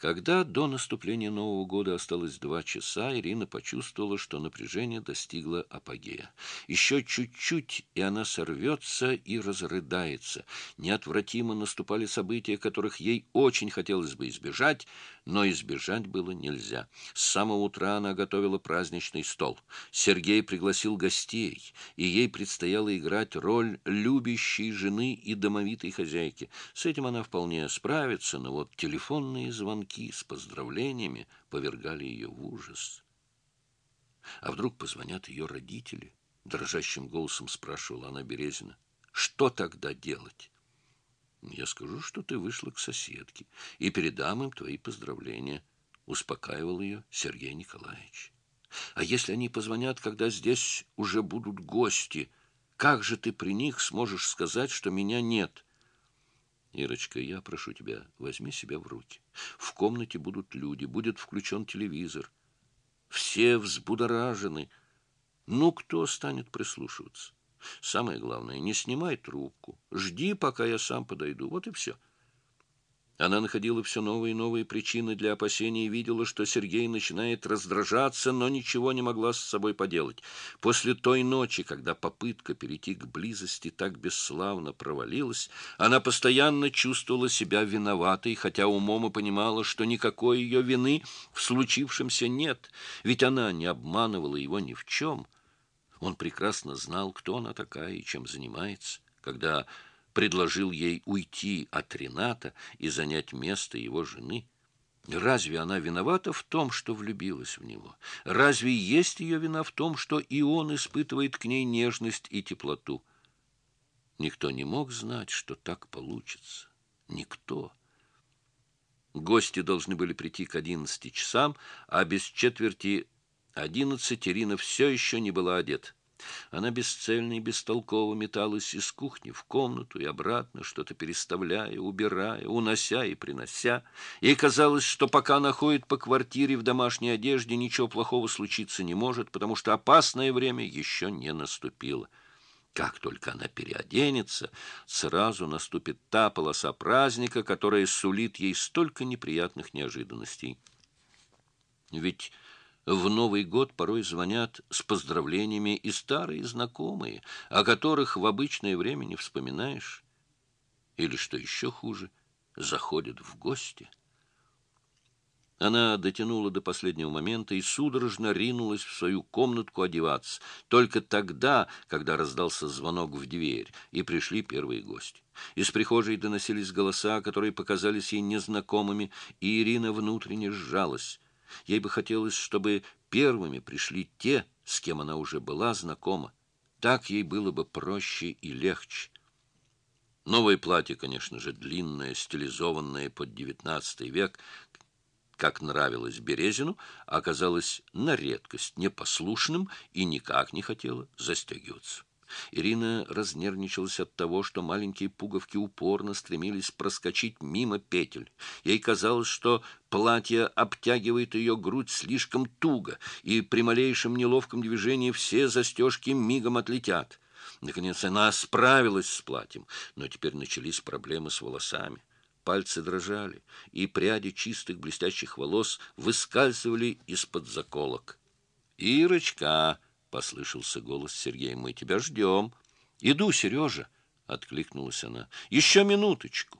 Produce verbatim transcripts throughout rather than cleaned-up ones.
Когда до наступления Нового года осталось два часа, Ирина почувствовала, что напряжение достигло апогея. Еще чуть-чуть, и она сорвется и разрыдается. Неотвратимо наступали события, которых ей очень хотелось бы избежать, но избежать было нельзя. С самого утра она готовила праздничный стол. Сергей пригласил гостей, и ей предстояло играть роль любящей жены и домовитой хозяйки. С этим она вполне справится, но вот телефонные звонки с поздравлениями повергали ее в ужас. А вдруг позвонят ее родители? Дрожащим голосом спрашивала она Березина. Что тогда делать? Я скажу, что ты вышла к соседке, и передам им твои поздравления, успокаивал ее Сергей Николаевич. А если они позвонят, когда здесь уже будут гости, как же ты при них сможешь сказать, что меня нет? Ирочка, я прошу тебя, возьми себя в руки. В комнате будут люди, будет включен телевизор. Все взбудоражены. Ну, кто станет прислушиваться? Самое главное, не снимай трубку. Жди, пока я сам подойду. Вот и все. Она находила все новые и новые причины для опасений и видела, что Сергей начинает раздражаться, но ничего не могла с собой поделать. После той ночи, когда попытка перейти к близости так бесславно провалилась, она постоянно чувствовала себя виноватой, хотя умом и понимала, что никакой ее вины в случившемся нет, ведь она не обманывала его ни в чем. Он прекрасно знал, кто она такая и чем занимается, когда предложил ей уйти от Рената и занять место его жены. Разве она виновата в том, что влюбилась в него? Разве есть ее вина в том, что и он испытывает к ней нежность и теплоту? Никто не мог знать, что так получится. Никто. Гости должны были прийти к одиннадцати часам, а без четверти одиннадцать Ирина все еще не была одета. Она бесцельно и бестолково металась из кухни в комнату и обратно, что-то переставляя, убирая, унося и принося. Ей казалось, что пока она ходит по квартире в домашней одежде, ничего плохого случиться не может, потому что опасное время еще не наступило. Как только она переоденется, сразу наступит та полоса праздника, которая сулит ей столько неприятных неожиданностей. Ведь в Новый год порой звонят с поздравлениями и старые знакомые, о которых в обычное время не вспоминаешь. Или, что еще хуже, заходят в гости. Она дотянула до последнего момента и судорожно ринулась в свою комнатку одеваться. Только тогда, когда раздался звонок в дверь, и пришли первые гости. Из прихожей доносились голоса, которые показались ей незнакомыми, и Ирина внутренне сжалась. Ей бы хотелось, чтобы первыми пришли те, с кем она уже была знакома. Так ей было бы проще и легче. Новое платье, конечно же, длинное, стилизованное под девятнадцатый век, как нравилось Березину, оказалось на редкость непослушным и никак не хотело застегиваться. Ирина разнервничалась от того, что маленькие пуговки упорно стремились проскочить мимо петель. Ей казалось, что платье обтягивает ее грудь слишком туго, и при малейшем неловком движении все застежки мигом отлетят. Наконец она справилась с платьем, но теперь начались проблемы с волосами. Пальцы дрожали, и пряди чистых блестящих волос выскальзывали из-под заколок. «Ирочка!» — послышался голос Сергея. «Мы тебя ждем». «Иду, Сережа!» — откликнулась она. «Еще минуточку!»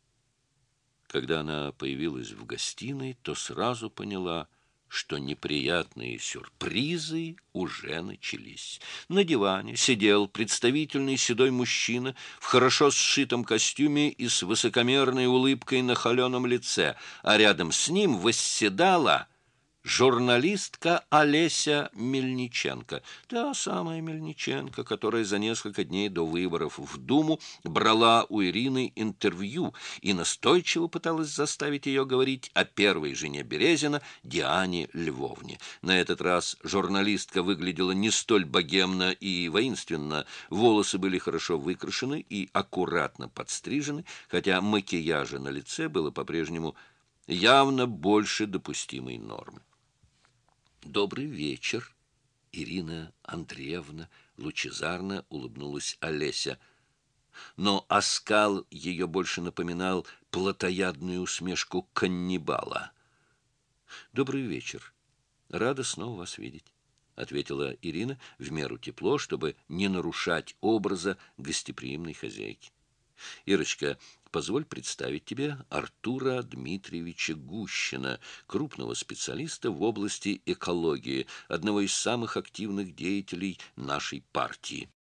Когда она появилась в гостиной, то сразу поняла, что неприятные сюрпризы уже начались. На диване сидел представительный седой мужчина в хорошо сшитом костюме и с высокомерной улыбкой на холеном лице, а рядом с ним восседала журналистка Олеся Мельниченко, та самая Мельниченко, которая за несколько дней до выборов в Думу брала у Ирины интервью и настойчиво пыталась заставить ее говорить о первой жене Березина, Диане Львовне. На этот раз журналистка выглядела не столь богемно и воинственно, волосы были хорошо выкрашены и аккуратно подстрижены, хотя макияжа на лице было по-прежнему явно больше допустимой нормы. «Добрый вечер, Ирина Андреевна», — лучезарно улыбнулась Олеся. но оскал ее больше напоминал плотоядную усмешку каннибала. «Добрый вечер. Рада снова вас видеть», — ответила Ирина в меру тепло, чтобы не нарушать образа гостеприимной хозяйки. «Ирочка, позволь представить тебе Артура Дмитриевича Гущина, крупного специалиста в области экологии, одного из самых активных деятелей нашей партии».